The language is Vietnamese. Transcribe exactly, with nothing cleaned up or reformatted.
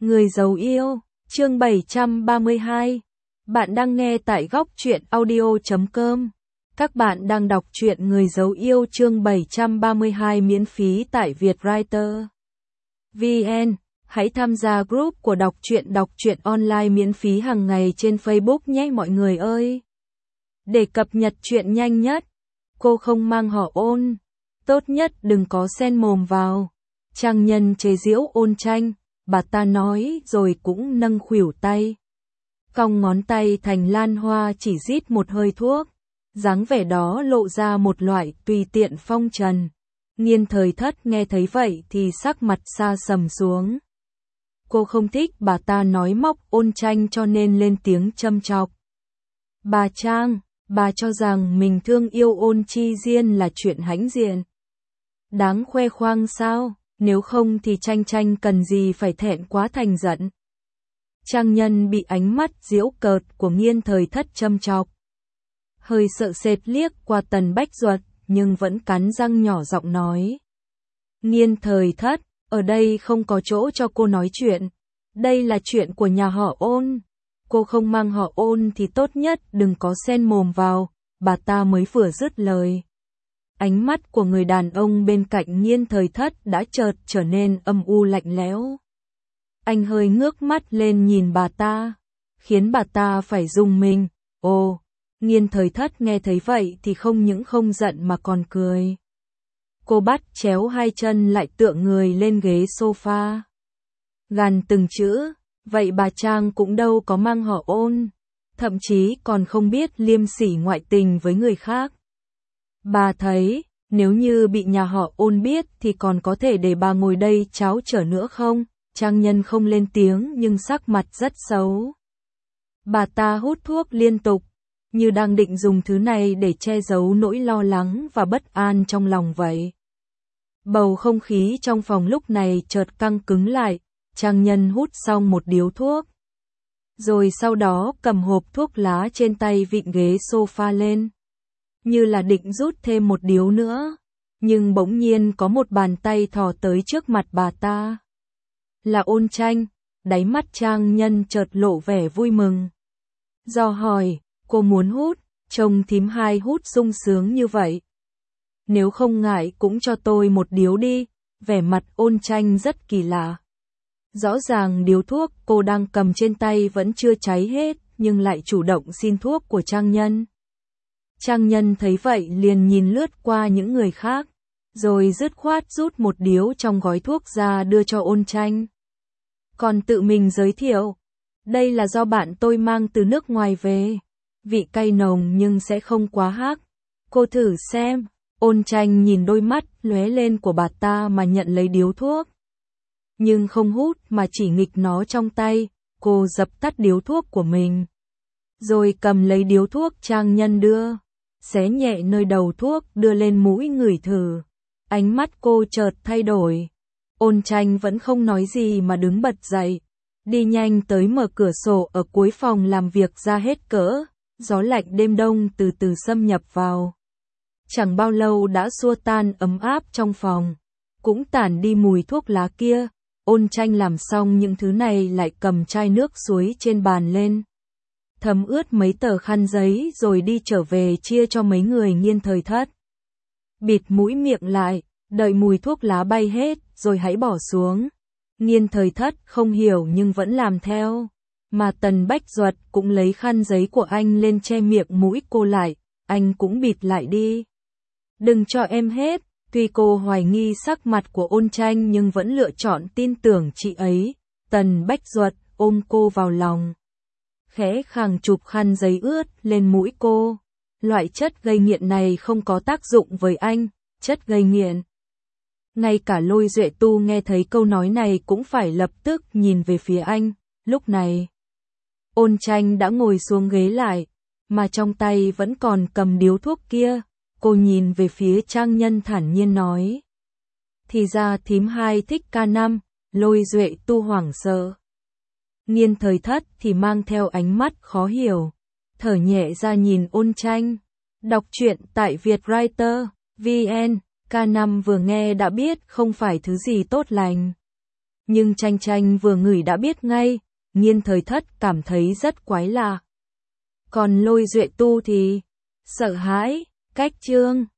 Người giấu yêu, chương bảy trăm ba mươi hai. Bạn đang nghe tại góc truyện audio chấm com. Các bạn đang đọc truyện Người giấu yêu chương bảy trăm ba mươi hai miễn phí tại Vietwriter. vê en. Hãy tham gia group của đọc truyện đọc truyện online miễn phí hàng ngày trên Facebook nhé mọi người ơi. Để cập nhật truyện nhanh nhất, cô không mang họ Ôn. Tốt nhất đừng có xen mồm vào. Trang nhân chế giễu Ôn Tranh, bà ta nói rồi cũng nâng khuỷu tay. Cong ngón tay thành lan hoa chỉ rít một hơi thuốc. Dáng vẻ đó lộ ra một loại tùy tiện phong trần. Nghiên Thời Thất nghe thấy vậy thì sắc mặt sa sầm xuống. Cô không thích bà ta nói móc Ôn Tranh cho nên lên tiếng châm chọc. Bà Trang, bà cho rằng mình thương yêu Ôn Chi Diên là chuyện hãnh diện. Đáng khoe khoang sao, nếu không thì Tranh Tranh cần gì phải thẹn quá thành giận. Trang nhân bị ánh mắt giễu cợt của Nghiên Thời Thất châm chọc. Hơi sợ sệt liếc qua Tần Bách Duật, nhưng vẫn cắn răng nhỏ giọng nói. Nghiên Thời Thất, ở đây không có chỗ cho cô nói chuyện. Đây là chuyện của nhà họ Ôn. Cô không mang họ Ôn thì tốt nhất đừng có xen mồm vào, bà ta mới vừa dứt lời. Ánh mắt của người đàn ông bên cạnh Nghiên Thời Thất đã chợt trở nên âm u lạnh lẽo. Anh hơi ngước mắt lên nhìn bà ta, khiến bà ta phải rùng mình. Ồ, Nghiên Thời Thất nghe thấy vậy thì không những không giận mà còn cười. Cô bắt chéo hai chân lại tựa người lên ghế sofa. Gằn từng chữ, vậy bà Trang cũng đâu có mang họ Ôn, thậm chí còn không biết liêm sỉ ngoại tình với người khác. Bà thấy, nếu như bị nhà họ Ôn biết thì còn có thể để bà ngồi đây cháo trở nữa không? Trang nhân không lên tiếng nhưng sắc mặt rất xấu. Bà ta hút thuốc liên tục, như đang định dùng thứ này để che giấu nỗi lo lắng và bất an trong lòng vậy. Bầu không khí trong phòng lúc này chợt căng cứng lại, Trang nhân hút xong một điếu thuốc. Rồi sau đó cầm hộp thuốc lá trên tay vịn ghế sofa lên. Như là định rút thêm một điếu nữa. Nhưng bỗng nhiên có một bàn tay thò tới trước mặt bà ta. Là Ôn Tranh, đáy mắt Trang nhân chợt lộ vẻ vui mừng. Do hỏi, cô muốn hút, trông thím hai hút sung sướng như vậy. Nếu không ngại cũng cho tôi một điếu đi, vẻ mặt Ôn Tranh rất kỳ lạ. Rõ ràng điếu thuốc cô đang cầm trên tay vẫn chưa cháy hết, nhưng lại chủ động xin thuốc của Trang nhân. Trang nhân thấy vậy liền nhìn lướt qua những người khác, rồi dứt khoát rút một điếu trong gói thuốc ra đưa cho Ôn Tranh. Còn tự mình giới thiệu, đây là do bạn tôi mang từ nước ngoài về, vị cay nồng nhưng sẽ không quá hắc. Cô thử xem. Ôn Tranh nhìn đôi mắt lóe lên của bà ta mà nhận lấy điếu thuốc. Nhưng không hút mà chỉ nghịch nó trong tay, cô dập tắt điếu thuốc của mình. Rồi cầm lấy điếu thuốc Trang nhân đưa, xé nhẹ nơi đầu thuốc đưa lên mũi ngửi thử. Ánh mắt cô chợt thay đổi. Ôn Tranh vẫn không nói gì mà đứng bật dậy, đi nhanh tới mở cửa sổ ở cuối phòng làm việc ra hết cỡ, gió lạnh đêm đông từ từ xâm nhập vào. Chẳng bao lâu đã xua tan ấm áp trong phòng, cũng tản đi mùi thuốc lá kia. Ôn Tranh làm xong những thứ này lại cầm chai nước suối trên bàn lên, thấm ướt mấy tờ khăn giấy rồi đi trở về chia cho mấy người Nghiên Thời Thất. Bịt mũi miệng lại, đợi mùi thuốc lá bay hết rồi hãy bỏ xuống. Nghiên Thời Thất không hiểu nhưng vẫn làm theo, mà Tần Bách Duật cũng lấy khăn giấy của anh lên che miệng mũi cô lại, anh cũng bịt lại đi. Đừng cho em hết. Tuy cô hoài nghi sắc mặt của Ôn Tranh nhưng vẫn lựa chọn tin tưởng chị ấy. Tần Bách Duật ôm cô vào lòng, khẽ khàng chụp khăn giấy ướt lên mũi cô. Loại chất gây nghiện này không có tác dụng với anh, chất gây nghiện. Ngay cả Lôi Duệ Tu nghe thấy câu nói này cũng phải lập tức nhìn về phía anh. Lúc này, Ôn Tranh đã ngồi xuống ghế lại, mà trong tay vẫn còn cầm điếu thuốc kia. Cô nhìn về phía Trang nhân thản nhiên nói. Thì ra thím hai thích ca năm, Lôi Duệ Tu hoảng sợ. Nghiên Thời Thất thì mang theo ánh mắt khó hiểu, thở nhẹ ra nhìn Ôn Tranh. Đọc truyện tại Vietwriter, vê en, ca năm vừa nghe đã biết không phải thứ gì tốt lành. Nhưng Tranh Tranh vừa ngửi đã biết ngay, Nghiên Thời Thất cảm thấy rất quái lạ. Còn Lôi Duệ Tu thì sợ hãi, cách Trương